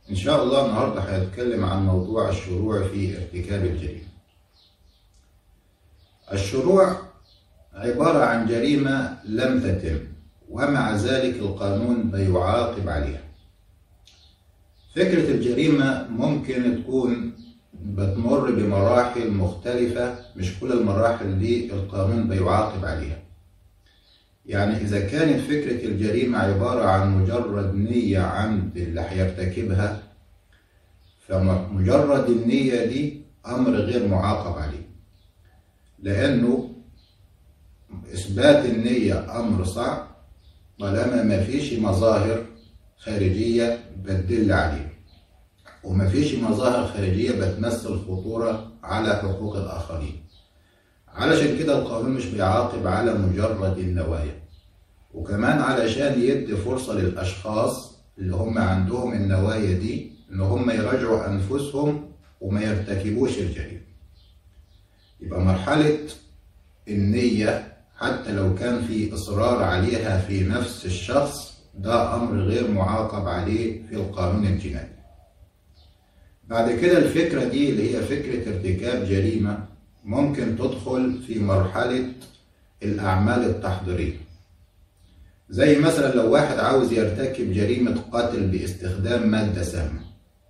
إن شاء الله النهاردة هنتكلم عن موضوع الشروع في ارتكاب الجريمة. الشروع عبارة عن جريمة لم تتم ومع ذلك القانون بيعاقب عليها. فكرة الجريمة ممكن تكون بتمر بمراحل مختلفة، مش كل المراحل دي القانون بيعاقب عليها. يعني إذا كانت فكرة الجريمة عبارة عن مجرد نية عند اللي هيرتكبها، فمجرد النية دي أمر غير معاقب عليه، لأنه إثبات النية أمر صعب طالما ما فيش مظاهر خارجية بتدل عليه، وما فيش مظاهر خارجية بتمثل خطورة على حقوق الآخرين. علشان كده القانون مش بيعاقب على مجرد النوايا، وكمان علشان يدي فرصة للأشخاص اللي هم عندهم النوايا دي إن هم يراجعوا أنفسهم وما يرتكبوش الجريمة. يبقى مرحلة النية حتى لو كان في إصرار عليها في نفس الشخص ده أمر غير معاقب عليه في القانون الجنائي. بعد كده الفكرة دي اللي هي فكرة ارتكاب جريمة ممكن تدخل في مرحلة الأعمال التحضيرية، زي مثلا لو واحد عاوز يرتكب جريمة قتل باستخدام مادة سامة،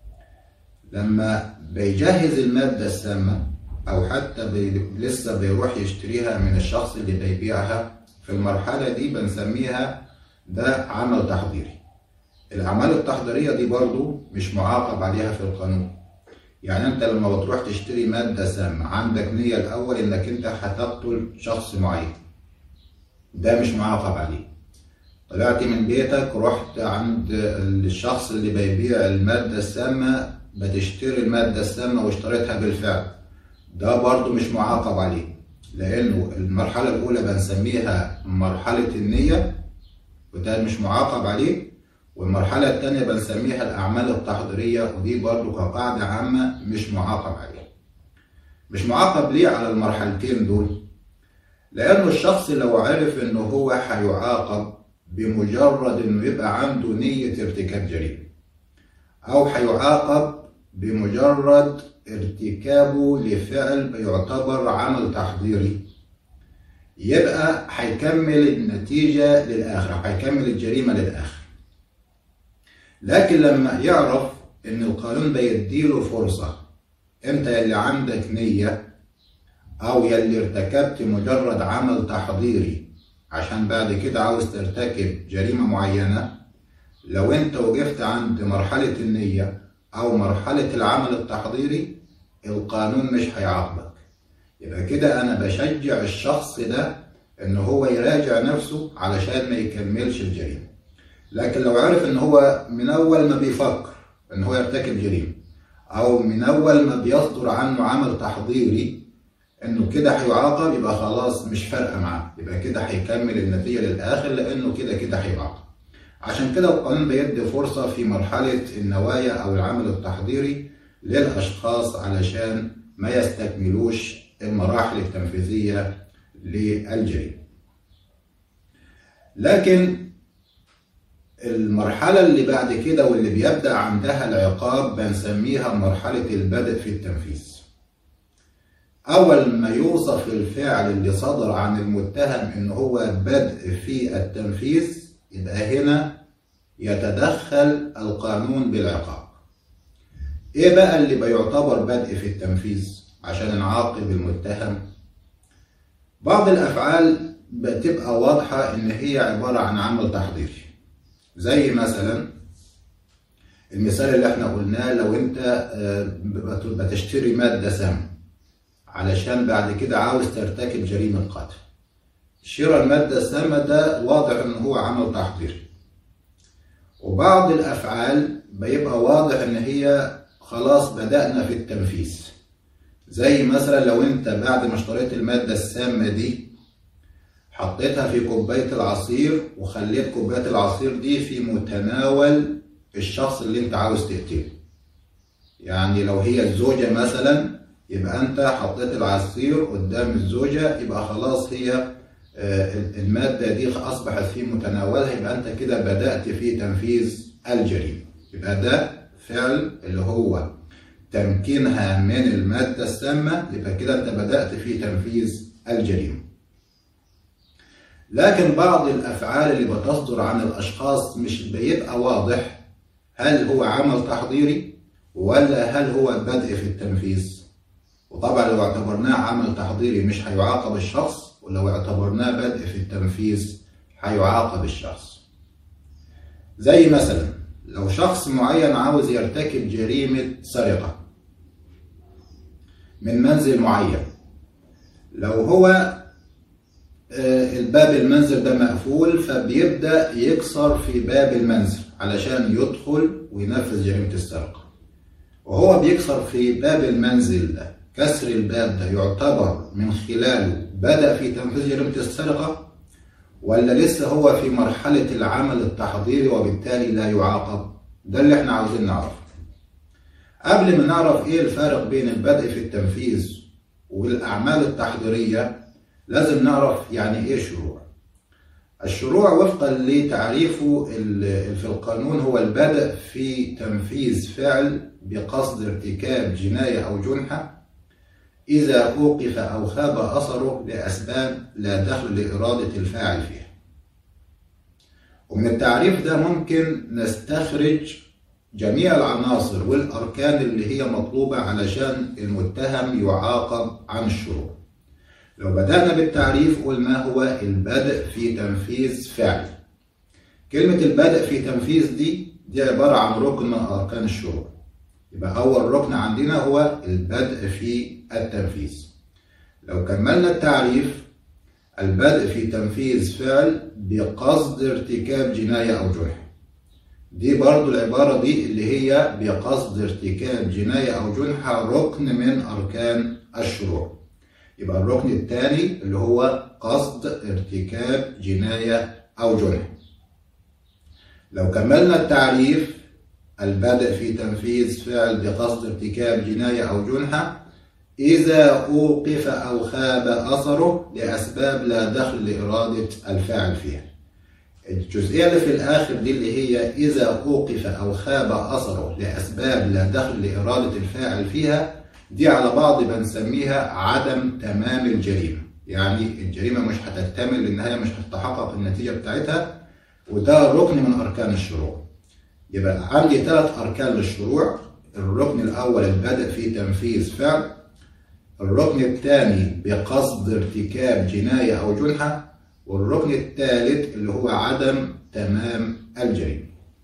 لما بيجهز المادة السامة أو حتى لسه بيروح يشتريها من الشخص اللي بيبيعها، في المرحلة دي بنسميها ده عمل تحضيري. الأعمال التحضيرية دي برضو مش معاقب عليها في القانون. يعني أنت لما بتروح تشتري مادة سامة عندك نية الأول إنك أنت هتقتل شخص معين، ده مش معاقب عليه. طلعت من بيتك رحت عند الشخص اللي بيبيع المادة السامة بتشتري المادة السامة واشتريتها بالفعل، ده برضو مش معاقب عليه، لأنه المرحلة الأولى بنسميها مرحلة النية وده مش معاقب عليه، والمرحلة الثانية بنسميها الأعمال التحضيرية ودي برضو كقاعدة عامة مش معاقب عليها. مش معاقب ليه على المرحلتين دول؟ لأنه الشخص لو عرف إنه هو هيعاقب بمجرد إنه يبقى عنده نية ارتكاب جريمة، أو هيعاقب بمجرد ارتكابه لفعل يعتبر عمل تحضيري، يبقى هيكمل النتيجة للآخر، هيكمل الجريمة للآخر. لكن لما يعرف إن القانون بيديله فرصة، أنت يلي عندك نية أو يلي ارتكبت مجرد عمل تحضيري عشان بعد كده عاوز ترتكب جريمة معينة، لو أنت وقفت عند مرحلة النية أو مرحلة العمل التحضيري القانون مش هيعاقبك. يبقى كده أنا بشجع الشخص ده إن هو يراجع نفسه علشان ما يكملش الجريمة. لكن لو عرف إن هو من أول ما بيفكر إن هو يرتكب جريمة أو من أول ما بيصدر عنه عمل تحضيري إنه كده هيعاقب، يبقى خلاص مش فارقة معاه، يبقى كده هيكمل النتيجة للآخر لأنه كده هيعاقب. عشان كده القانون بيدي فرصة في مرحلة النوايا أو العمل التحضيري للأشخاص علشان ما يستكملوش المراحل التنفيذية للجريمة. لكن المرحلة اللي بعد كده واللي بيبدأ عندها العقاب بنسميها مرحلة البدء في التنفيذ. أول ما يوصف الفعل اللي صدر عن المتهم إن هو بدء في التنفيذ، يبقى هنا يتدخل القانون بالعقاب. إيه بقى اللي بيعتبر بدء في التنفيذ عشان نعاقب المتهم؟ بعض الأفعال بتبقى واضحة إن هي عبارة عن عمل تحضيري، زي مثلا المثال اللي احنا قلناه، لو انت بتشتري مادة سامة علشان بعد كده عاوز ترتكب جريمة قتل، شراء المادة السامة ده واضح ان هو عمل تحضيري. وبعض الافعال بيبقى واضح ان هي خلاص بدأنا في التنفيذ، زي مثلا لو انت بعد ما اشتريت المادة السامة دي حطيتها في كوباية العصير وخليت كوباية العصير دي في متناول الشخص اللي انت عاوز تقتله. يعني لو هي الزوجة مثلا، يبقى انت حطيت العصير قدام الزوجة، يبقى خلاص هي المادة دي أصبحت في متناولها، يبقى انت كده بدأت في تنفيذ الجريمة. يبقى ده فعل اللي هو تمكينها من المادة السامة، يبقى كده أنت بدأت في تنفيذ الجريمة. لكن بعض الأفعال اللي بتصدر عن الأشخاص مش بيبقى واضح هل هو عمل تحضيري ولا هل هو بدء في التنفيذ. وطبعا لو اعتبرناه عمل تحضيري مش هيعاقب الشخص، ولو اعتبرناه بدء في التنفيذ هيعاقب الشخص. زي مثلا لو شخص معين عاوز يرتكب جريمة سرقة من منزل معين، لو هو الباب المنزل ده مقفول فبيبدأ يكسر في باب المنزل علشان يدخل وينفذ جريمة السرقة. وهو بيكسر في باب المنزل ده، كسر الباب ده يعتبر من خلاله بدأ في تنفيذ جريمة السرقة ولا لسه هو في مرحلة العمل التحضيري وبالتالي لا يعاقب؟ ده اللي احنا عاوزين نعرفه. قبل ما نعرف ايه الفارق بين البدء في التنفيذ والأعمال التحضيرية لازم نعرف يعني ايه شروع. الشروع وفقا لتعريفه في القانون هو البدء في تنفيذ فعل بقصد ارتكاب جناية أو جنحة إذا أوقف أو خاب أثره لأسباب لا دخل لإرادة الفاعل فيها. ومن التعريف ده ممكن نستخرج جميع العناصر والأركان اللي هي مطلوبة علشان المتهم يعاقب عن الشروع. لو بدأنا بالتعريف قلنا هو البدء في تنفيذ فعل. كلمة البدء في تنفيذ دي عبارة عن ركن من أركان الشروع. يبقى أول ركن عندنا هو البدء في التنفيذ. لو كملنا التعريف، البدء في تنفيذ فعل بقصد ارتكاب جناية أو جنحة. دي برضو العبارة دي اللي هي بقصد ارتكاب جناية أو جنحة ركن من أركان الشروع. يبقى الركن الثاني اللي هو قصد ارتكاب جناية أو جنحة. لو كملنا التعريف، البدء في تنفيذ فعل بقصد ارتكاب جناية أو جنحة إذا أوقف أو خاب أثره لأسباب لا دخل لإرادة الفاعل فيها. الجزئية اللي في الآخر دي اللي هي إذا أوقف أو خاب أثره لأسباب لا دخل لإرادة الفاعل فيها، دي على بعض بنسميها عدم تمام الجريمة. يعني الجريمة مش هتكتمل للنهاية، مش هتتحقق النتيجة بتاعتها، وده ركن من أركان الشروع. يبقى عندي 3 أركان للشروع. الركن الأول البدء في تنفيذ فعل، الركن الثاني بقصد ارتكاب جناية أو جنحة، والركن الثالث اللي هو عدم تمام الجريمة.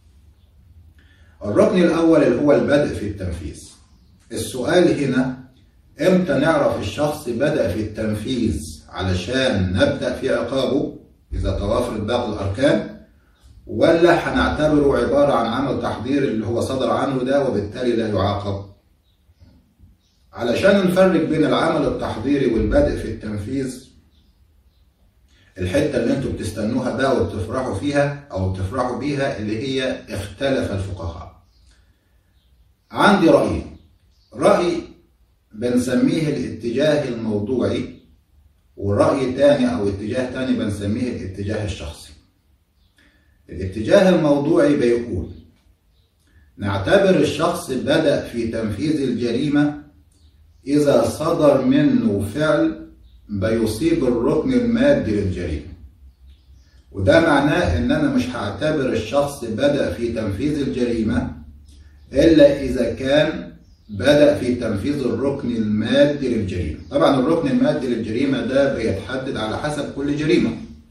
الركن الأول اللي هو البدء في التنفيذ. السؤال هنا امتى نعرف الشخص بدأ في التنفيذ علشان نبدأ في عقابه إذا توافرت باقي الأركان، ولا هنعتبره عبارة عن عمل تحضير اللي هو صدر عنه ده وبالتالي لا يعاقب؟ علشان نفرق بين العمل التحضيري والبدء في التنفيذ، الحتة اللي انتوا بتستنوها بقى وبتفرحوا فيها أو بتفرحوا بيها اللي هي اختلف الفقهاء. عندي رأي بنسميه الاتجاه الموضوعي، ورأي تاني أو اتجاه تاني بنسميه الاتجاه الشخصي. الاتجاه الموضوعي بيقول نعتبر الشخص بدأ في تنفيذ الجريمة إذا صدر منه فعل بيصيب الركن المادي للجريمة. وده معناه إن أنا مش هعتبر الشخص بدأ في تنفيذ الجريمة إلا إذا كان بدأ في تنفيذ الركن المادي للجريمة. طبعا الركن المادي للجريمة ده بيتحدد على حسب كل جريمة،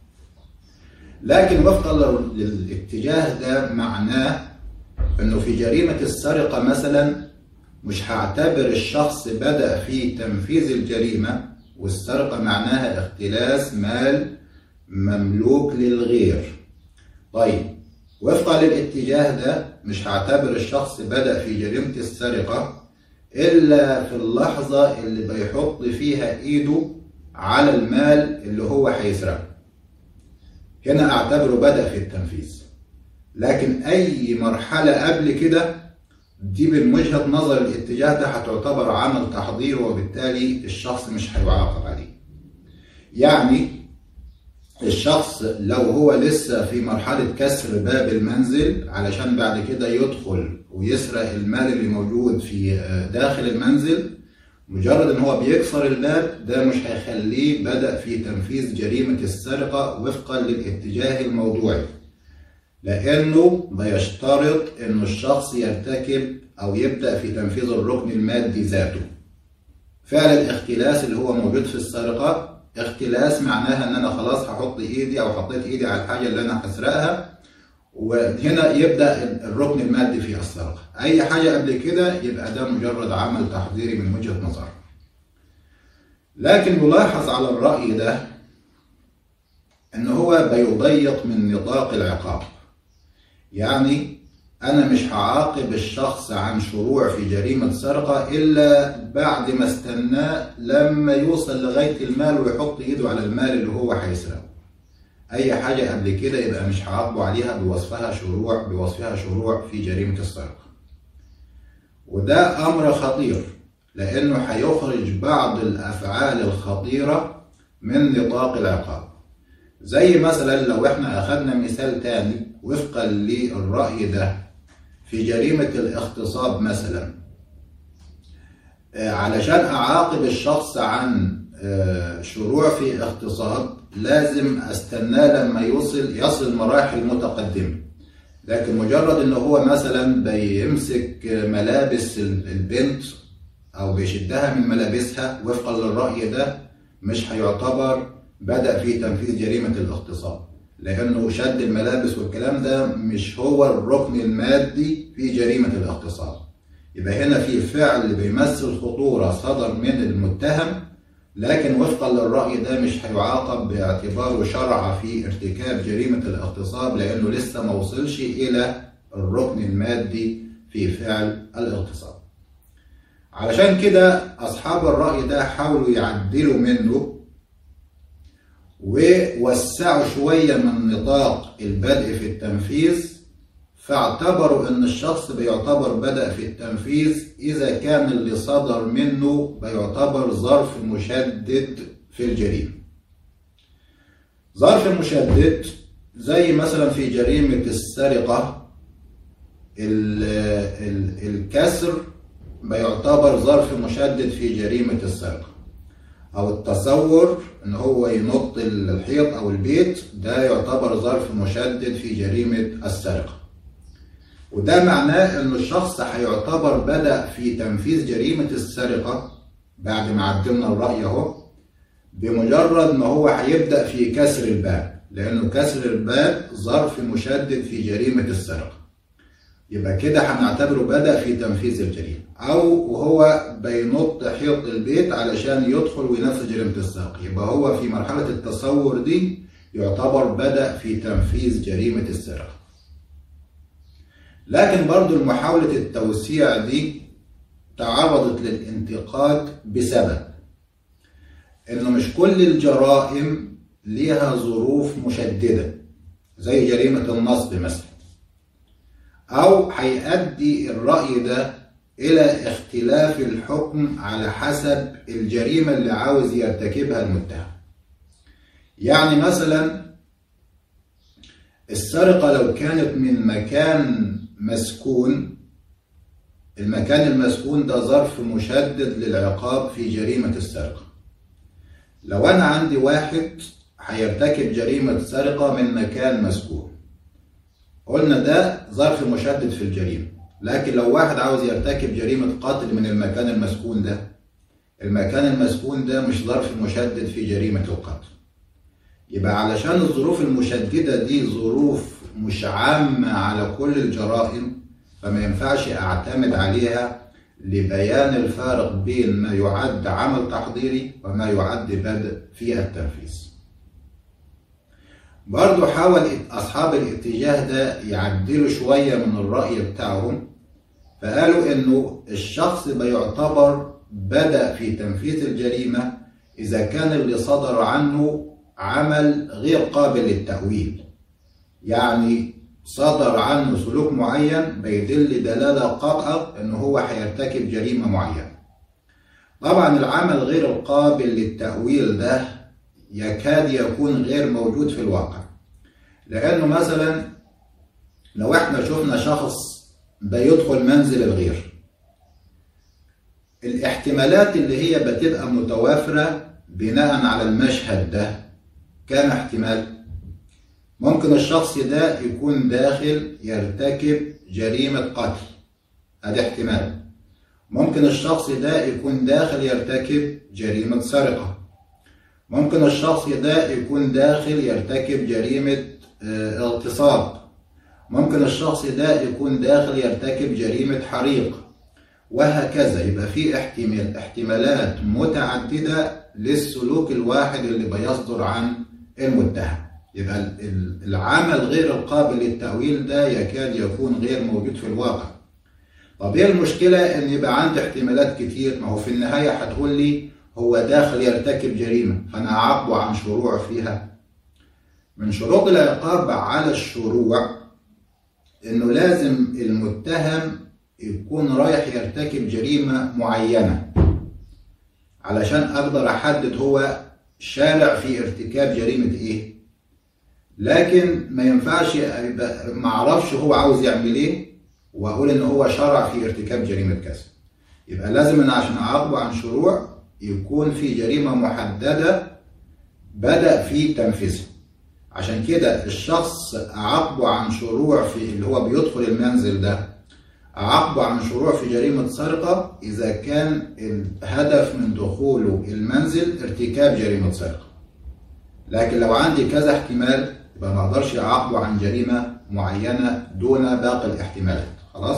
لكن وفقا للاتجاه ده معناه انه في جريمة السرقة مثلا مش هعتبر الشخص بدأ في تنفيذ الجريمة، والسرقة معناها اختلاس مال مملوك للغير. طيب وفقا للاتجاه ده مش هعتبر الشخص بدأ في جريمة السرقة إلا في اللحظة اللي بيحط فيها إيده على المال اللي هو هيسرقه، هنا أعتبره بدأ في التنفيذ. لكن أي مرحلة قبل كده دي من وجهة نظر الاتجاه ده هتعتبر عمل تحضير، وبالتالي الشخص مش هيعاقب عليه. يعني الشخص لو هو لسه في مرحلة كسر باب المنزل علشان بعد كده يدخل ويسرق المال اللي موجود في داخل المنزل، مجرد ان هو بيكسر الباب ده مش هيخليه بدأ في تنفيذ جريمة السرقة وفقا للاتجاه الموضوعي، لأنه بيشترط إنه الشخص يرتكب أو يبدأ في تنفيذ الركن المادي ذاته. فعل الاختلاس اللي هو موجود في السرقة، اختلاس معناها إن أنا خلاص هحط إيدي أو حطيت إيدي على الحاجة اللي أنا هسرقها، وهنا يبدأ الركن المادي في السرقة. أي حاجة قبل كده يبقى ده مجرد عمل تحضيري من وجهة نظر. لكن نلاحظ على الرأي ده إن هو بيضيق من نطاق العقاب. يعني أنا مش هعاقب الشخص عن شروع في جريمة سرقة إلا بعد ما استناه لما يوصل لغاية المال ويحط إيده على المال اللي هو هيسرقه. أي حاجة قبل كده يبقى مش هعاقبه عليها بوصفها شروع في جريمة السرقة. وده أمر خطير، لأنه هيخرج بعض الأفعال الخطيرة من نطاق العقاب. زي مثلا لو احنا أخذنا مثال تاني وفقا للرأي ده في جريمة الاغتصاب مثلا، علشان أعاقب الشخص عن شروع في اغتصاب لازم أستناه لما يصل مراحل متقدمة. لكن مجرد إنه هو مثلا بيمسك ملابس البنت أو بيشدها من ملابسها وفقا للرأي ده مش هيعتبر بدأ في تنفيذ جريمة الاغتصاب، لأنه شد الملابس والكلام ده مش هو الركن المادي في جريمة الاغتصاب. يبقى هنا في فعل بيمثل خطورة صدر من المتهم، لكن وفقا للرأي ده مش هيعاقب باعتباره شرع في ارتكاب جريمة الاغتصاب، لأنه لسه ما وصلش إلى الركن المادي في فعل الاغتصاب. علشان كده أصحاب الرأي ده حاولوا يعدلوا منه ووسعوا شوية من نطاق البدء في التنفيذ، فاعتبروا ان الشخص بيعتبر بدأ في التنفيذ اذا كان اللي صدر منه بيعتبر ظرف مشدد في الجريمة. ظرف مشدد زي مثلا في جريمة السرقة الكسر بيعتبر ظرف مشدد في جريمة السرقة، او التصور ان هو ينط الحيط او البيت ده يعتبر ظرف مشدد في جريمة السرقة. وده معناه ان الشخص هيعتبر بدأ في تنفيذ جريمة السرقة بعد ما عدلنا الرأي اهو بمجرد ما هو هيبدأ في كسر الباب، لانه كسر الباب ظرف مشدد في جريمة السرقة. يبقى كده هنعتبره بدأ في تنفيذ الجريمة، أو وهو بينط حيط البيت علشان يدخل وينفذ جريمة السرقة، يبقى هو في مرحلة التصور دي يعتبر بدأ في تنفيذ جريمة السرقة. لكن برضو محاولة التوسيع دي تعرضت للانتقاد بسبب إنه مش كل الجرائم ليها ظروف مشددة زي جريمة النصب مثلا، أو هيؤدي الرأي ده إلى اختلاف الحكم على حسب الجريمة اللي عاوز يرتكبها المتهم. يعني مثلا السرقة لو كانت من مكان مسكون، المكان المسكون ده ظرف مشدد للعقاب في جريمة السرقة. لو أنا عندي واحد هيرتكب جريمة سرقة من مكان مسكون، قلنا ده ظرف مشدد في الجريمة. لكن لو واحد عاوز يرتكب جريمة قتل من المكان المسكون ده، المكان المسكون ده مش ظرف مشدد في جريمة القتل. يبقى علشان الظروف المشددة دي ظروف مش عامة على كل الجرائم، فما ينفعش أعتمد عليها لبيان الفارق بين ما يعد عمل تحضيري وما يعد بدء في التنفيذ. برضو حاول أصحاب الاتجاه ده يعدلوا شوية من الرأي بتاعهم، فقالوا إنه الشخص بيعتبر بدأ في تنفيذ الجريمة إذا كان اللي صدر عنه عمل غير قابل للتأويل. يعني صدر عنه سلوك معين بيدل دلالة قاطعة إنه هو هيرتكب جريمة معينة. طبعا العمل غير القابل للتأويل ده يكاد يكون غير موجود في الواقع. لأنه مثلا لو احنا شفنا شخص بيدخل منزل الغير، الاحتمالات اللي هي بتبقى متوافرة بناء على المشهد ده كام احتمال؟ ممكن الشخص ده يكون داخل يرتكب جريمة قتل، ادي احتمال. ممكن الشخص ده يكون داخل يرتكب جريمة سرقة. ممكن الشخص ده يكون داخل يرتكب جريمة اغتصاب. ممكن الشخص ده يكون داخل يرتكب جريمة حريق، وهكذا. يبقى في احتمالات متعددة للسلوك الواحد اللي بيصدر عن المتهم. يبقى العمل غير القابل للتأويل ده يكاد يكون غير موجود في الواقع. طب ايه المشكلة ان يبقى عندي احتمالات كتير؟ ما هو في النهاية هتقول لي هو داخل يرتكب جريمة فانا اعاقبه عن شروع فيها. من شروط العقاب على الشروع انه لازم المتهم يكون رايح يرتكب جريمة معينة علشان اقدر احدد هو شارع في ارتكاب جريمة ايه. لكن ما ينفعش ما اعرفش هو عاوز يعمل ايه واقول ان هو شرع في ارتكاب جريمة كذا. يبقى لازم ان عشان اعاقبه عن شروع يكون في جريمة محددة بدأ في تنفيذها. عشان كده الشخص اعاقبه عن شروع في اللي هو بيدخل المنزل ده، اعاقبه عن شروع في جريمة سرقة اذا كان الهدف من دخوله المنزل ارتكاب جريمة سرقة. لكن لو عندي كذا احتمال يبقى ما اقدرش اعاقبه عن جريمة معينة دون باقي الاحتمالات. خلاص؟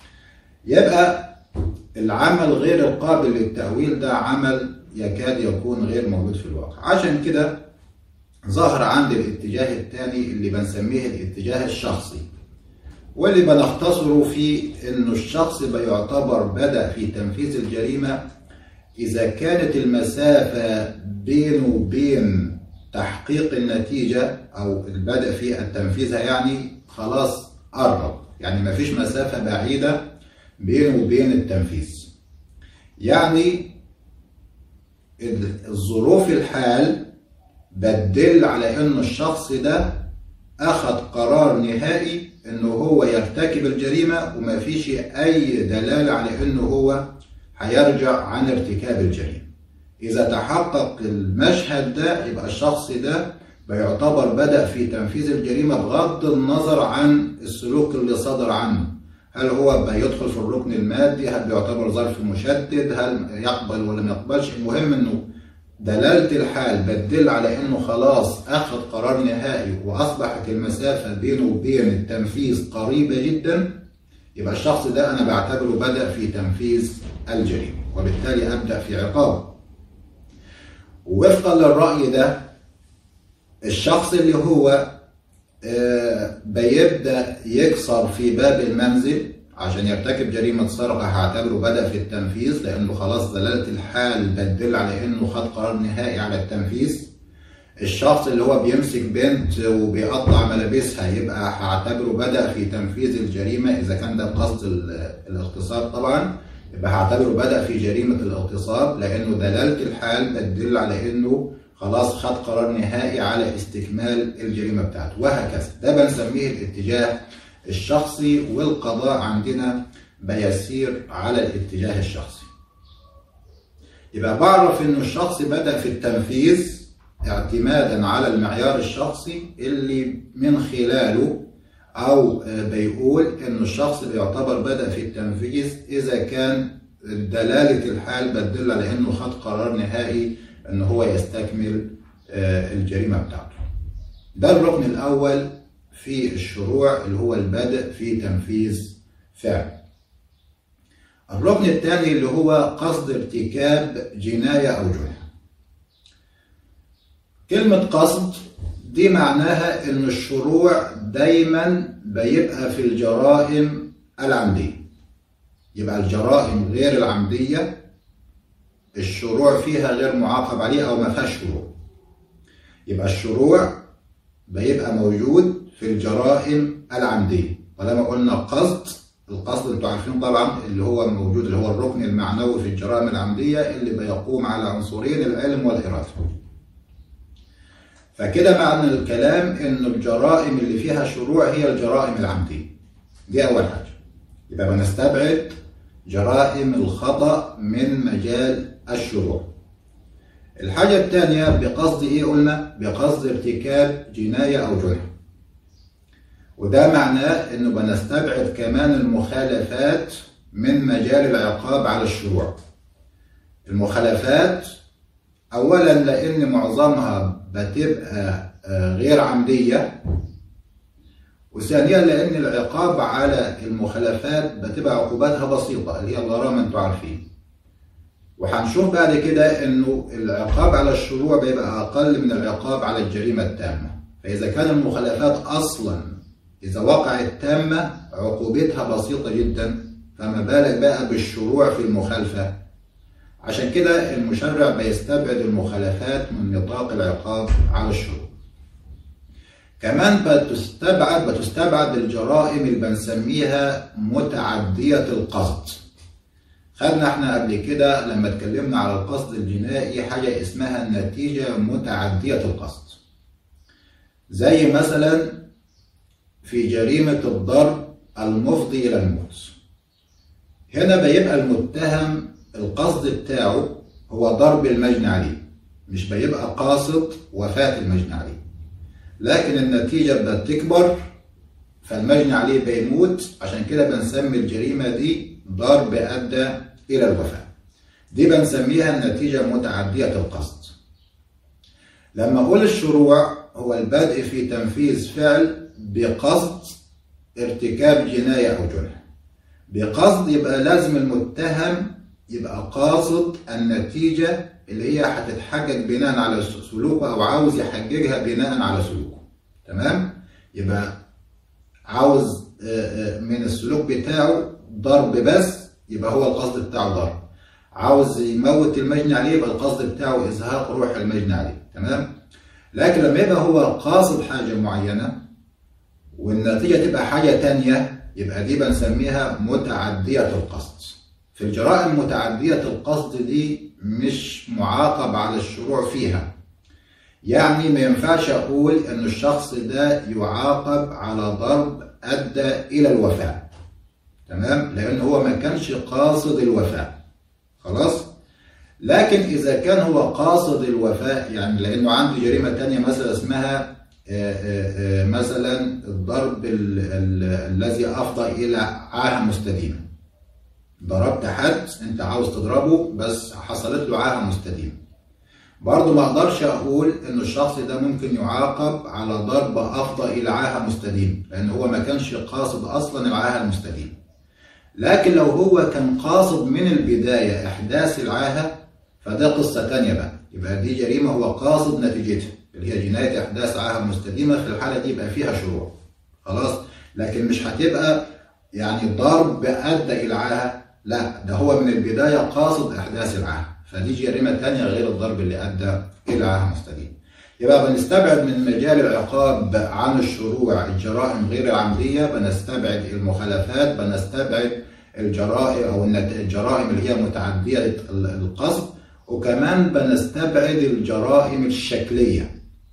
يبقى العمل غير القابل للتأويل ده عمل يكاد يكون غير موجود في الواقع. عشان كده ظهر عندي الاتجاه الثاني اللي بنسميه الاتجاه الشخصي، واللي بنختصره في انه الشخص بيعتبر بدأ في تنفيذ الجريمة اذا كانت المسافة بينه وبين تحقيق النتيجة او البدء في التنفيذها يعني خلاص قرب، يعني مفيش مسافة بعيدة بينه وبين التنفيذ. يعني الظروف الحال بتدل على ان الشخص ده اخذ قرار نهائي انه هو يرتكب الجريمة وما فيش اي دلالة على انه هو هيرجع عن ارتكاب الجريمة. اذا تحقق المشهد ده يبقى الشخص ده بيعتبر بدأ في تنفيذ الجريمة بغض النظر عن السلوك اللي صدر عنه. هل هو بيدخل في الركن المادي؟ هل بيعتبر ظرف مشدد؟ هل يقبل ولا ما يقبلش؟ المهم انه دلالة الحال بتدل على انه خلاص اخذ قرار نهائي واصبحت المسافة بينه وبين التنفيذ قريبة جدا. يبقى الشخص ده انا بعتبره بدأ في تنفيذ الجريمة وبالتالي ابدأ في عقابه. ووفقا للرأي ده الشخص اللي هو بيبدأ يكسر في باب المنزل عشان يرتكب جريمة سرقة هعتبره بدأ في التنفيذ، لأنه خلاص دلالة الحال بتدل على إنه خد قرار نهائي على التنفيذ. الشخص اللي هو بيمسك بنت وبيقطع ملابسها يبقى هعتبره بدأ في تنفيذ الجريمة إذا كان ده بقصد الاغتصاب طبعا، يبقى هعتبره بدأ في جريمة الاغتصاب لأنه دلالة الحال بتدل على إنه خلاص خد قرار نهائي على استكمال الجريمة بتاعته، وهكذا. ده بنسميه الاتجاه الشخصي، والقضاء عندنا بيسير على الاتجاه الشخصي. يبقى بعرف إنه الشخص بدأ في التنفيذ اعتمادا على المعيار الشخصي اللي من خلاله أو بيقول إنه الشخص بيعتبر بدأ في التنفيذ إذا كان دلالة الحال بتدل على إنه خد قرار نهائي إن هو يستكمل الجريمة بتاعته. ده الركن الأول في الشروع اللي هو البدء في تنفيذ فعل. الركن الثاني اللي هو قصد ارتكاب جناية أو جرم. كلمة قصد دي معناها إن الشروع دايما بيبقى في الجرائم العمدية. يبقى الجرائم غير العمدية الشروع فيها غير معاقب عليه أو ما فيهاش شروع. يبقى الشروع بيبقى موجود في الجرائم العمدية. ولما قلنا قصد، القصد انتوا عارفين طبعا اللي هو موجود اللي هو الركن المعنوي في الجرائم العمدية اللي بيقوم على عنصرين العلم والإرادة. فكده معنى الكلام إن الجرائم اللي فيها شروع هي الجرائم العمدية. دي أول حاجة. يبقى بنستبعد جرائم الخطأ من مجال الشروع. الحاجة الثانية بقصد إيه قلنا؟ بقصد ارتكاب جناية أو جرم. وده معناه إنه بنستبعد كمان المخالفات من مجال العقاب على الشروع. المخالفات أولا لأن معظمها بتبقى غير عمدية، وثانيا لأن العقاب على المخالفات بتبقى عقوباتها بسيطة اللي هي الغرامة انتوا عارفين. وهنشوف بعد كده إنه العقاب على الشروع بيبقى أقل من العقاب على الجريمة التامة. فإذا كان المخالفات أصلا إذا وقعت تامة عقوبتها بسيطة جدا، فما بالك بقى بالشروع في المخالفة. عشان كده المشرع بيستبعد المخالفات من نطاق العقاب على الشروع. كمان بتستبعد الجرائم اللي بنسميها متعدية القصد. خدنا احنا قبل كده لما اتكلمنا على القصد الجنائي حاجة اسمها النتيجة متعدية القصد، زي مثلا في جريمة الضرب المفضي إلى الموت. هنا بيبقى المتهم القصد بتاعه هو ضرب المجني عليه، مش بيبقى قاصد وفاة المجني عليه، لكن النتيجة بتكبر فالمجني عليه بيموت. عشان كده بنسمي الجريمة دي ضرب أدى إلى الوفاة. دي بنسميها النتيجة متعدية القصد. لما أقول الشروع هو البدء في تنفيذ فعل بقصد ارتكاب جناية أو جرح. بقصد يبقى لازم المتهم يبقى قاصد النتيجة اللي هي هتتحقق بناء على سلوكه أو عاوز يحققها بناء على سلوكه. تمام؟ يبقى عاوز من السلوك بتاعه ضرب بس، يبقى هو القصد بتاعه ضرب. عاوز يموت المجني عليه يبقى القصد بتاعه إزهاق روح المجني عليه. تمام؟ لكن لما يبقى هو قاصد حاجة معينة والنتيجة تبقى حاجة تانية، يبقى دي بنسميها متعدية القصد. في الجرائم متعدية القصد دي مش معاقب على الشروع فيها. يعني ما ينفعش أقول إن الشخص ده يعاقب على ضرب أدى إلى الوفاة. تمام؟ لأن هو ما كانش قاصد الوفاة. خلاص؟ لكن إذا كان هو قاصد الوفاة، يعني لأنه عنده جريمة تانية مثلا اسمها مثلا الضرب الذي أفضى إلى عاهة مستديمة. ضربت حد أنت عاوز تضربه بس حصلت له عاهة مستديمة. برضه ما أقدرش أقول إن الشخص ده ممكن يعاقب على ضرب أفضى إلى عاهة مستديمة، لأن هو ما كانش قاصد أصلا العاهة المستديمة. لكن لو هو كان قاصد من البداية إحداث العاهة فده قصة تانية بقى. يبقى دي جريمة هو قاصد نتيجتها اللي هي جناية إحداث عاهة مستديمة. في الحالة دي يبقى فيها شروع. خلاص؟ لكن مش هتبقى يعني ضرب أدى إلى عاهة، لا، ده هو من البداية قاصد إحداث العاهة، فدي جريمة تانية غير الضرب اللي أدى إلى عاهة مستديمة. يبقى بنستبعد من مجال العقاب عن الشروع الجرائم غير العمدية، بنستبعد المخالفات، بنستبعد الجرائم أو الجرائم اللي هي متعدية القصد، وكمان بنستبعد الجرائم الشكلية.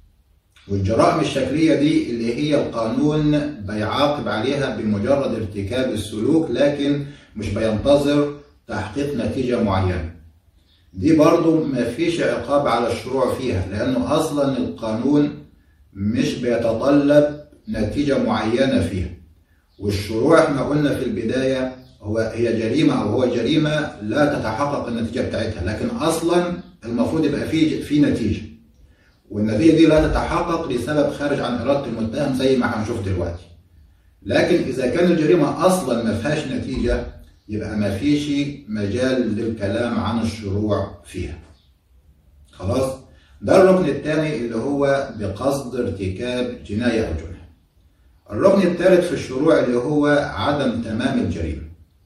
والجرائم الشكلية دي اللي هي القانون بيعاقب عليها بمجرد ارتكاب السلوك، لكن مش بينتظر تحقيق نتيجة معينة. دي برضو ما فيش عقاب على الشروع فيها، لأنه أصلا القانون مش بيتطلب نتيجة معينة فيها. والشروع احنا قلنا في البداية هي جريمة أو هو جريمة لا تتحقق النتيجة بتاعتها، لكن أصلا المفروض يبقى في نتيجة، والنتيجة دي لا تتحقق لسبب خارج عن إرادة المتهم زي ما هنشوف دلوقتي. لكن إذا كان الجريمة أصلا ما فيهاش نتيجة يبقى ما فيش مجال للكلام عن الشروع فيها. خلاص؟ ده الركن الثاني اللي هو بقصد ارتكاب جناية أو جرح. الركن الثالث في الشروع اللي هو عدم تمام الجريمة.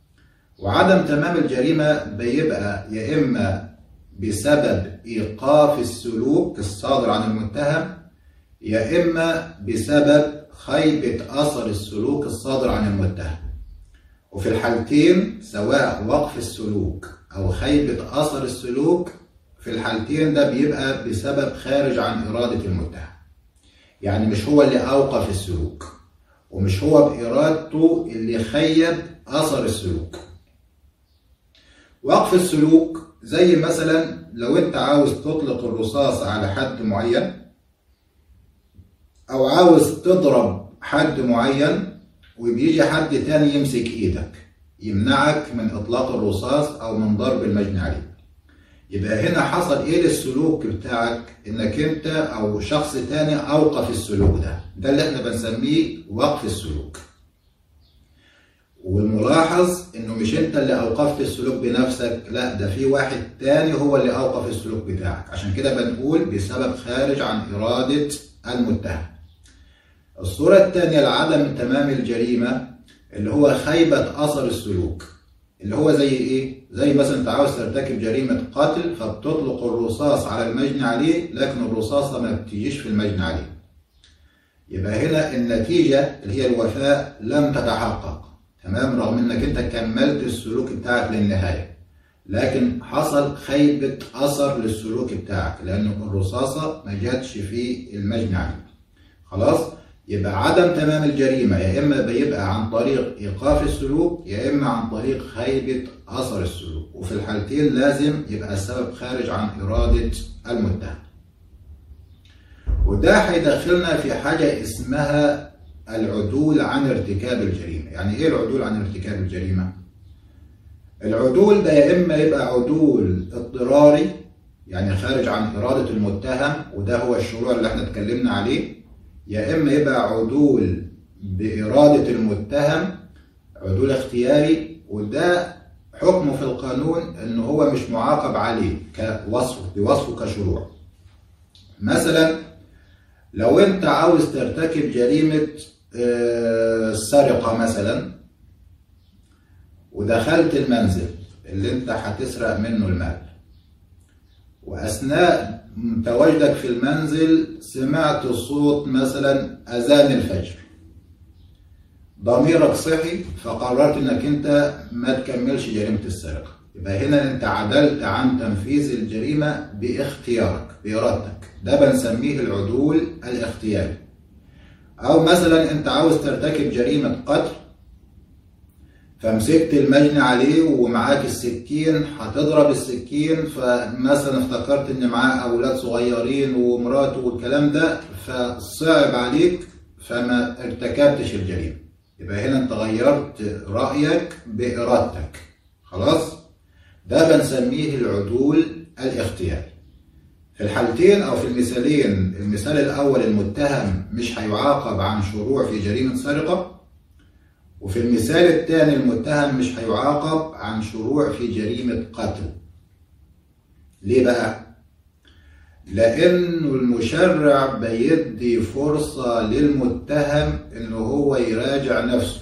وعدم تمام الجريمة بيبقى يا إما بسبب إيقاف السلوك الصادر عن المتهم، يا إما بسبب خيبة أثر السلوك الصادر عن المتهم. وفي الحالتين سواء وقف السلوك أو خيبة أثر السلوك، في الحالتين ده بيبقى بسبب خارج عن إرادة المتهم. يعني مش هو اللي أوقف السلوك، ومش هو بإرادته اللي خيب أثر السلوك. وقف السلوك زي مثلا لو أنت عاوز تطلق الرصاص على حد معين، أو عاوز تضرب حد معين، وبيجي حد تاني يمسك إيدك يمنعك من إطلاق الرصاص أو من ضرب المجني عليه. يبقى هنا حصل إيه للسلوك بتاعك؟ إنك أنت أو شخص تاني أوقف السلوك ده اللي إحنا بنسميه وقف السلوك. والملاحظ إنه مش أنت اللي أوقفت السلوك بنفسك، لا، ده في واحد تاني هو اللي أوقف السلوك بتاعك. عشان كده بنقول بسبب خارج عن إرادة المتهم. الصورة الثانية لعدم تمام الجريمة اللي هو خيبة أثر السلوك، اللي هو زي إيه؟ زي مثلا أنت عاوز ترتكب جريمة قتل فبتطلق الرصاص على المجني عليه، لكن الرصاصة ما بتجيش في المجني عليه. يبقى هنا النتيجة اللي هي الوفاة لم تتحقق، تمام، رغم إنك أنت كملت السلوك بتاعك للنهاية، لكن حصل خيبة أثر للسلوك بتاعك لأن الرصاصة ما جاتش في المجني عليه. خلاص؟ يبقى عدم تمام الجريمة يا إما بيبقى عن طريق إيقاف السلوك يا إما عن طريق خيبة أثر السلوك، وفي الحالتين لازم يبقى السبب خارج عن إرادة المتهم. وده هيدخلنا في حاجة اسمها العدول عن ارتكاب الجريمة. يعني إيه العدول عن ارتكاب الجريمة؟ العدول ده يا إما يبقى عدول اضطراري، يعني خارج عن إرادة المتهم، وده هو الشروع اللي احنا اتكلمنا عليه، يا إما يبقى عدول بإرادة المتهم، عدول اختياري، وده حكمه في القانون إن هو مش معاقب عليه بوصفه كشروع. مثلا لو أنت عاوز ترتكب جريمة سرقة مثلا، ودخلت المنزل اللي أنت هتسرق منه المال، وأثناء تواجدك في المنزل سمعت صوت مثلا أذان الفجر، ضميرك صحي فقررت انك انت ما تكملش جريمة السرقة. يبقى هنا انت عدلت عن تنفيذ الجريمة باختيارك بإرادتك، ده بنسميه العدول الاختياري. او مثلا انت عاوز ترتكب جريمة قتل فمسكت المجني عليه ومعاك السكين هتضرب السكين، فمثلا افتكرت ان معاه اولاد صغيرين ومراته والكلام ده فصعب عليك فما ارتكبتش الجريمة. يبقى هنا انت غيرت رأيك بإرادتك. خلاص؟ ده بنسميه العدول الاختياري. في الحالتين او في المثالين، المثال الاول المتهم مش هيعاقب عن شروع في جريمة سرقة، وفي المثال الثاني المتهم مش هيعاقب عن شروع في جريمة قتل. ليه بقى؟ لأنه المشرع بيدي فرصة للمتهم إنه هو يراجع نفسه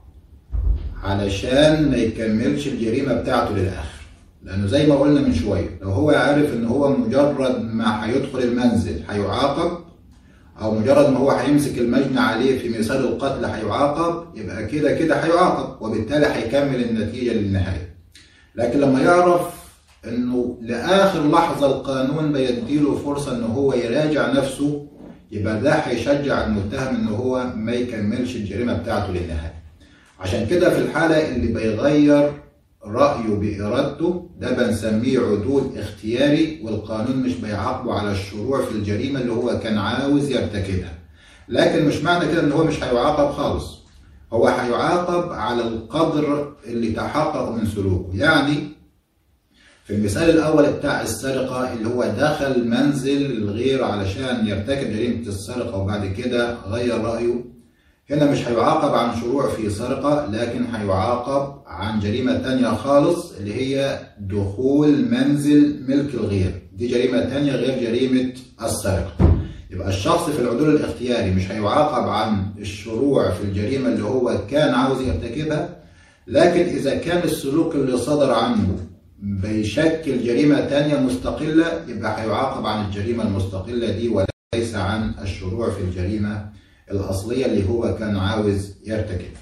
علشان ما يكملش الجريمة بتاعته للآخر. لأنه زي ما قلنا من شوية، لو هو عارف إن هو مجرد ما هيدخل المنزل هيعاقب، أو مجرد ما هو هيمسك المجني عليه في مثال القتل هيعاقب، يبقى كده كده هيعاقب، وبالتالي هيكمل النتيجة للنهاية. لكن لما يعرف إنه لآخر لحظة القانون بيديله فرصة إنه هو يراجع نفسه، يبقى ده هيشجع المتهم إنه هو ما يكملش الجريمة بتاعته للنهاية. عشان كده في الحالة اللي بيغير رأيه بإرادته ده بنسميه عدول اختياري، والقانون مش بيعاقبه على الشروع في الجريمة اللي هو كان عاوز يرتكبها. لكن مش معنى كده ان هو مش هيعاقب خالص، هو هيعاقب على القدر اللي تحقق من سلوكه. يعني في المثال الأول بتاع السرقة اللي هو دخل منزل الغير علشان يرتكب جريمة السرقة وبعد كده غير رأيه، هنا مش هيعاقب عن شروع في سرقة، لكن هيعاقب عن جريمة تانية خالص اللي هي دخول منزل ملك الغير. دي جريمة تانية غير جريمة السرقة. يبقى الشخص في العدول الاختياري مش هيعاقب عن الشروع في الجريمة اللي هو كان عاوز يرتكبها، لكن إذا كان السلوك اللي صدر عنه بيشكل جريمة تانية مستقلة يبقى هيعاقب عن الجريمة المستقلة دي وليس عن الشروع في الجريمة الأصلية اللي هو كان عاوز يرتكبها.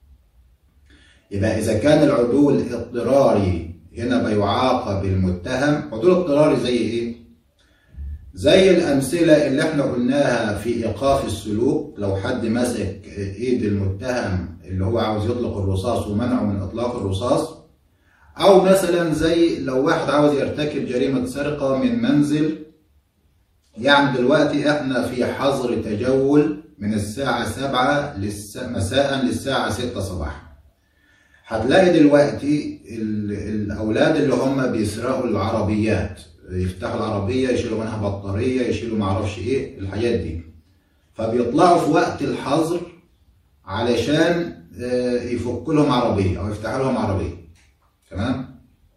يبقى إذا كان العدول اضطراري هنا بيعاقب المتهم. عدول اضطراري زي إيه؟ زي الأمثلة اللي احنا قلناها في إيقاف السلوك، لو حد مسك إيد المتهم اللي هو عاوز يطلق الرصاص ومنعه من إطلاق الرصاص، أو مثلا زي لو واحد عاوز يرتكب جريمة سرقة من منزل. يعني دلوقتي احنا في حظر تجول من الساعة 7 مساء للساعة 6 صباحا. هتلاقي دلوقتي الأولاد اللي هم بيسرقوا العربيات، يفتحوا العربية يشيلوا منها بطارية، يشيلوا معرفش ايه الحاجات دي، فبيطلعوا في وقت الحظر علشان يفكوا لهم عربية أو يفتحوا لهم عربية. تمام؟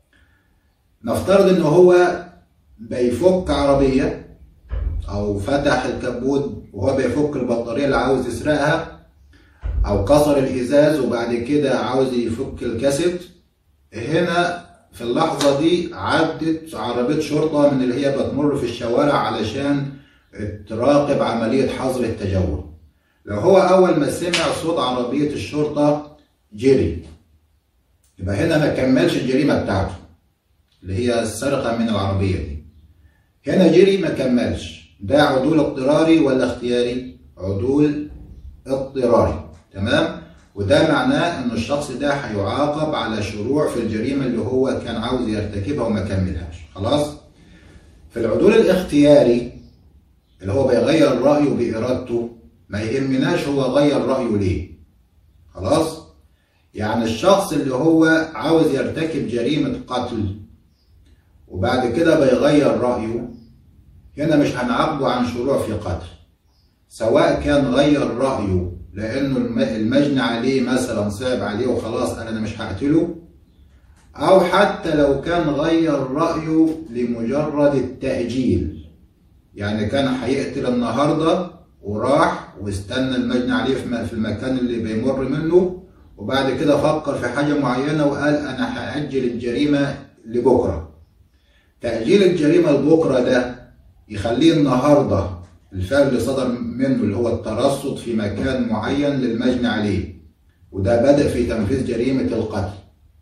نفترض إن هو بيفك عربية أو فتح الكبوت وهو بيفك البطارية اللي عاوز يسرقها، أو كسر الإزاز وبعد كده عاوز يفك الكاسيت. هنا في اللحظة دي عدت عربية شرطة من اللي هي بتمر في الشوارع علشان تراقب عملية حظر التجول. لو هو أول ما سمع صوت عربية الشرطة جري، يبقى هنا ما كملش الجريمة بتاعته اللي هي السرقة من العربية دي. هنا جري ما كملش. ده عدول اضطراري ولا اختياري؟ عدول اضطراري. تمام؟ وده معناه ان الشخص ده هيعاقب على شروع في الجريمة اللي هو كان عاوز يرتكبها وما كملهاش. خلاص؟ في العدول الاختياري اللي هو بيغير رأيه بإرادته، ما يهمناش هو غير رأيه ليه. خلاص؟ يعني الشخص اللي هو عاوز يرتكب جريمة قتل وبعد كده بيغير رأيه، هنا مش هنعاقبه عن شروع في قتل، سواء كان غير رأيه لأنه المجني عليه مثلا صعب عليه وخلاص أنا مش هقتله، أو حتى لو كان غير رأيه لمجرد التأجيل. يعني كان هيقتل النهاردة وراح واستنى المجني عليه في المكان اللي بيمر منه، وبعد كده فكر في حاجة معينة وقال أنا هأجل الجريمة لبكرة. تأجيل الجريمة لبكرة ده يخليه النهاردة الفعل اللي صدر منه اللي هو الترصد في مكان معين للمجني عليه، وده بدء في تنفيذ جريمة القتل.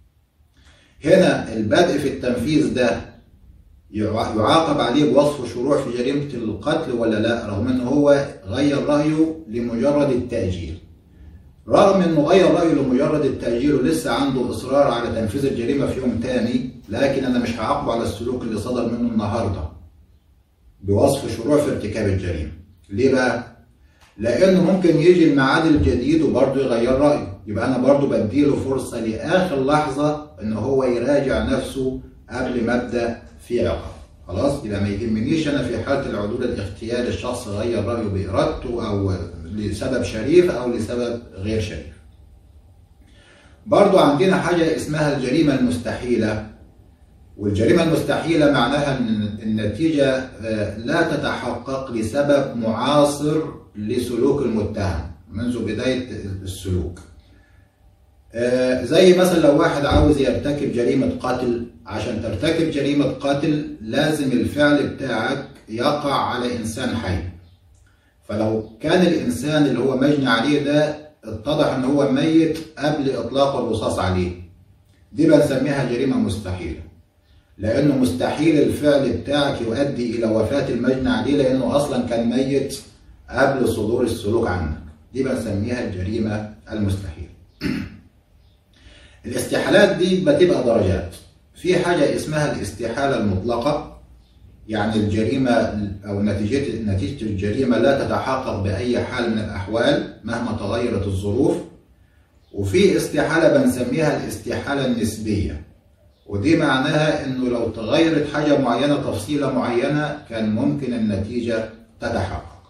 هنا البدء في التنفيذ ده يعاقب عليه بوصف شروع في جريمة القتل ولا لا، رغم انه هو غير رأيه لمجرد التأجيل. رغم انه غير رأيه لمجرد التأجيل ولسه عنده إصرار على تنفيذ الجريمة في يوم تاني، لكن أنا مش هعاقبه على السلوك اللي صدر منه النهارده بوصف شروع في ارتكاب الجريمة. ليه بقى؟ لأنه ممكن يجي الميعاد الجديد وبرضه يغير رأيه، يبقى أنا برضه بديله فرصة لآخر لحظة إن هو يراجع نفسه قبل ما أبدأ في عقاب. خلاص؟ يبقى ما يهمنيش أنا في حالة العدول الاختياري الشخص غير رأيه بإرادته أو لسبب شريف أو لسبب غير شريف. برضه عندنا حاجة اسمها الجريمة المستحيلة. والجريمة المستحيلة معناها أن النتيجة لا تتحقق لسبب معاصر لسلوك المتهم منذ بداية السلوك. زي مثلا لو واحد عاوز يرتكب جريمة قتل، عشان ترتكب جريمة قتل لازم الفعل بتاعك يقع على إنسان حي. فلو كان الإنسان اللي هو مجني عليه ده اتضح أن هو ميت قبل إطلاق الرصاص عليه، دي بنسميها جريمة مستحيلة، لأنه مستحيل الفعل بتاعك يؤدي إلى وفاة المجني عليه لأنه أصلا كان ميت قبل صدور السلوك عنك. دي بنسميها الجريمة المستحيلة. الاستحالات دي بتبقى درجات. في حاجة اسمها الاستحالة المطلقة، يعني الجريمة أو نتيجة الجريمة لا تتحقق بأي حال من الأحوال مهما تغيرت الظروف. وفي استحالة بنسميها الاستحالة النسبية، ودي معناها انه لو تغيرت حاجة معينة تفصيلة معينة كان ممكن النتيجة تتحقق.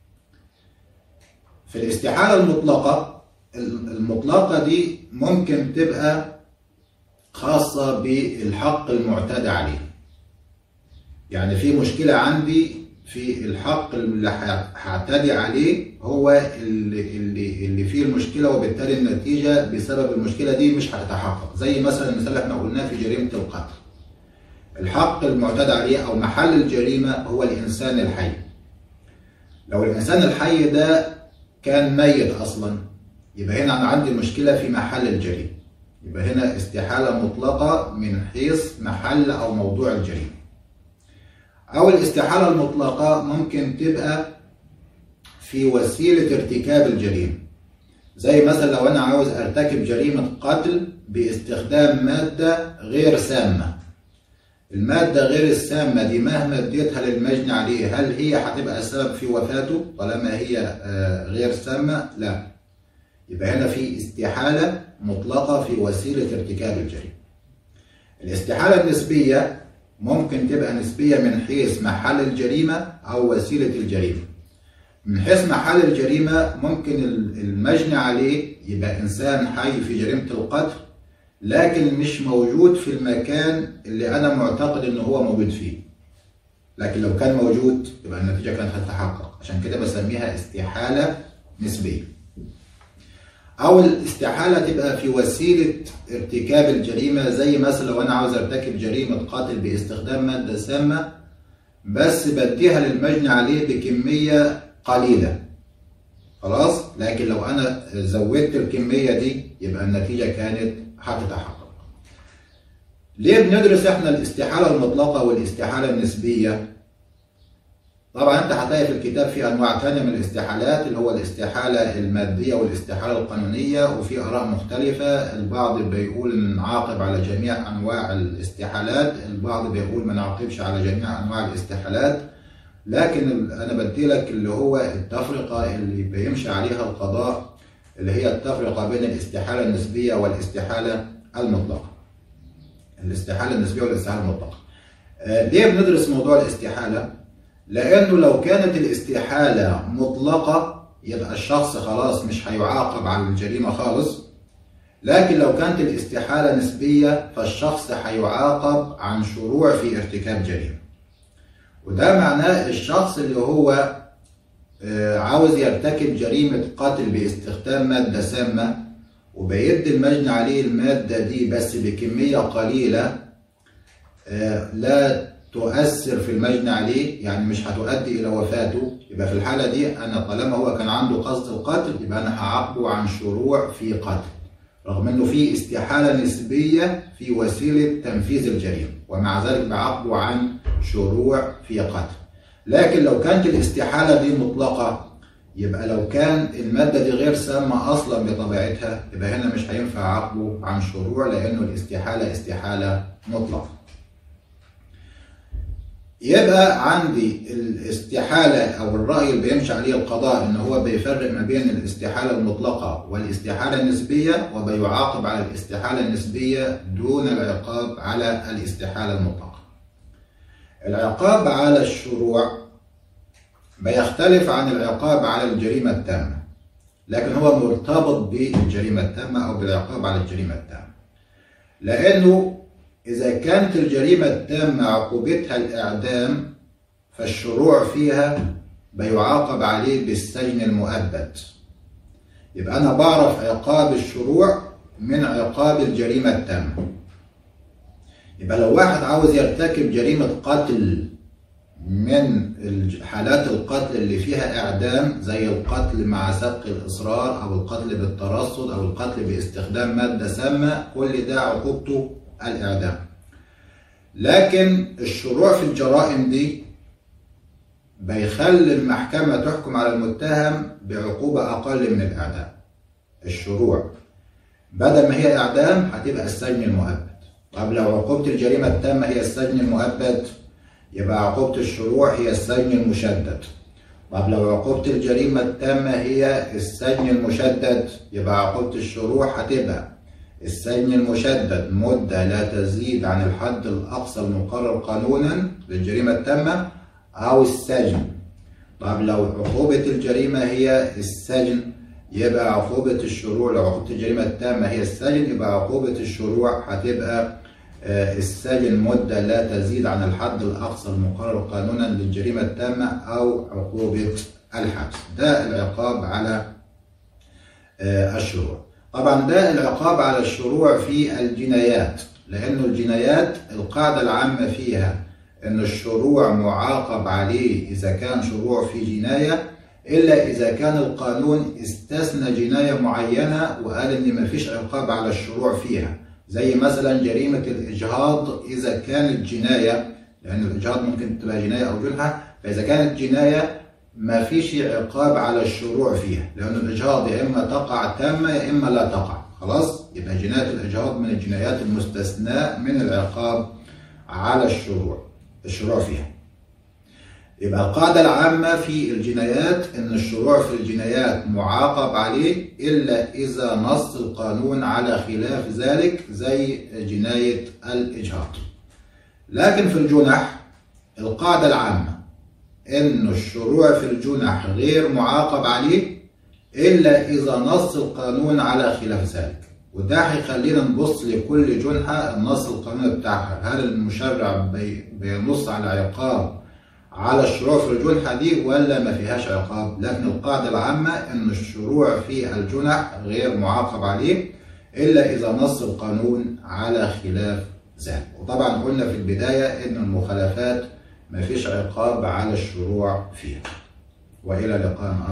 في الاستحالة المطلقة دي ممكن تبقى خاصة بالحق المعتدى عليه. يعني في مشكلة عندي في الحق اللي هعتدي عليه هو اللي فيه المشكلة، وبالتالي النتيجة بسبب المشكلة دي مش هتتحقق. زي مثلا المثال اللي احنا قلناه في جريمة القتل، الحق المعتدى عليه أو محل الجريمة هو الإنسان الحي. لو الإنسان الحي ده كان ميت أصلا يبقى هنا أنا عندي مشكلة في محل الجريمة، يبقى هنا استحالة مطلقة من حيث محل أو موضوع الجريمة. أو الاستحالة المطلقة ممكن تبقى في وسيلة ارتكاب الجريمة، زي مثلا لو أنا عاوز أرتكب جريمة قتل باستخدام مادة غير سامة. المادة غير السامة دي مهما اديتها للمجني عليه، هل هي هتبقى سبب في وفاته طالما هي غير سامة؟ لا. يبقى هنا في استحالة مطلقة في وسيلة ارتكاب الجريمة. الاستحالة النسبية ممكن تبقى نسبية من حيث محل الجريمة أو وسيلة الجريمة. من حيث محل الجريمة ممكن المجني عليه يبقى إنسان حي في جريمة القتل، لكن مش موجود في المكان اللي أنا معتقد إن هو موجود فيه. لكن لو كان موجود يبقى النتيجة كانت هتتحقق، عشان كده بسميها استحالة نسبية. أو الاستحالة تبقى في وسيلة ارتكاب الجريمة، زي مثلا لو أنا عاوز أرتكب جريمة قتل باستخدام مادة سامة بس بديها للمجني عليه بكمية قليلة، خلاص، لكن لو أنا زودت الكمية دي يبقى النتيجة كانت هتتحقق. ليه بندرس احنا الاستحالة المطلقة والاستحالة النسبية؟ طبعا انت هتلاقي في الكتاب في انواع تانية من الاستحالات، اللي هو الاستحالة المادية والاستحالة القانونية، وفي اراء مختلفة. البعض بيقول نعاقب على جميع انواع الاستحالات، البعض بيقول ما نعاقبش على جميع انواع الاستحالات. لكن انا بدي لك اللي هو التفرقة اللي بيمشي عليها القضاء، اللي هي التفرقة بين الاستحالة النسبية والاستحالة المطلقة. الاستحالة النسبية والاستحالة المطلقة. ليه بندرس موضوع الاستحالة؟ لأنه لو كانت الاستحالة مطلقة يبقى الشخص خلاص مش هيعاقب على الجريمة خالص، لكن لو كانت الاستحالة نسبية فالشخص هيعاقب عن شروع في ارتكاب جريمة. وده معناه الشخص اللي هو عاوز يرتكب جريمة قتل باستخدام مادة سامة وبيدي المجني عليه المادة دي بس بكمية قليلة لا تؤثر في المجني عليه، يعني مش هتؤدي إلى وفاته، يبقى في الحالة دي أنا طالما هو كان عنده قصد القتل يبقى أنا هعاقبه عن شروع في قتل، رغم إنه في استحالة نسبية في وسيلة تنفيذ الجريمة، ومع ذلك بعاقبه عن شروع في قتل. لكن لو كانت الاستحالة دي مطلقة، يبقى لو كان المادة دي غير سامة أصلا بطبيعتها يبقى هنا مش هينفع عقبه عن شروع، لأنه الاستحالة استحالة مطلقة. يبقى عندي الاستحالة أو الرأي اللي بيمشي عليه القضاء إن هو بيفرق ما بين الاستحالة المطلقة والاستحالة النسبية، وبيعاقب على الاستحالة النسبية دون العقاب على الاستحالة المطلقة. العقاب على الشروع بيختلف عن العقاب على الجريمة التامة، لكن هو مرتبط بالجريمة التامة أو بالعقاب على الجريمة التامة، لأنه إذا كانت الجريمة التامة عقوبتها الإعدام فالشروع فيها بيعاقب عليه بالسجن المؤبد. يبقى أنا بعرف عقاب الشروع من عقاب الجريمة التامة. يبقى لو واحد عاوز يرتكب جريمة قتل من حالات القتل اللي فيها إعدام، زي القتل مع سبق الإصرار أو القتل بالترصد أو القتل باستخدام مادة سامة، كل ده عقوبته الإعدام. لكن الشروع في الجرائم دي بيخلي المحكمة تحكم على المتهم بعقوبة أقل من الإعدام. الشروع بدل ما هي إعدام هتبقى السجن المؤبد. طب لو عقوبة الجريمة التامة هي السجن المؤبد يبقى عقوبة الشروع هي السجن المشدد. طب لو عقوبة الجريمة التامة هي السجن المشدد يبقى عقوبة الشروع هتبقى السجن المشدد مدة لا تزيد عن الحد الأقصى المقرر قانونا للجريمة التامة أو السجن. طب لو عقوبة الجريمة هي السجن يبقى عقوبة الشروع، لو عقوبة الجريمة التامة هي السجن يبقى عقوبة الشروع هتبقى السجن مدة لا تزيد عن الحد الأقصى المقرر قانونا للجريمة التامة أو عقوبة الحبس. ده العقاب على الشروع. طبعا ده العقاب على الشروع في الجنايات، لأنه الجنايات القاعدة العامة فيها أن الشروع معاقب عليه إذا كان شروع في جناية، إلا إذا كان القانون استثنى جناية معينة وقال إن مفيش عقاب على الشروع فيها، زي مثلا جريمة الإجهاض إذا كانت جناية لأن الإجهاض ممكن تبقى جناية أو جنحة. فإذا كانت جناية ما فيش عقاب على الشروع فيها، لأن الإجهاض يا إما تقع تامة يا إما لا تقع. خلاص، يبقى جناية الإجهاض من الجنايات المستثناء من العقاب على الشروع فيها. يبقى القاعدة العامة في الجنايات إن الشروع في الجنايات معاقب عليه إلا إذا نص القانون على خلاف ذلك، زي جناية الإجهاض. لكن في الجنح القاعدة العامة إن الشروع في الجنح غير معاقب عليه إلا إذا نص القانون على خلاف ذلك. وده هيخلينا نبص لكل جنحة النص القانوني بتاعها، هل المشرع بينص على عقاب على الشروع في الجنحة دي ولا ما فيهاش عقاب. لكن القاعدة العامة إن الشروع في الجنح غير معاقب عليه إلا إذا نص القانون على خلاف ذلك. وطبعا قلنا في البداية إن المخالفات ما فيش عقاب على الشروع فيها. وإلى لقاء.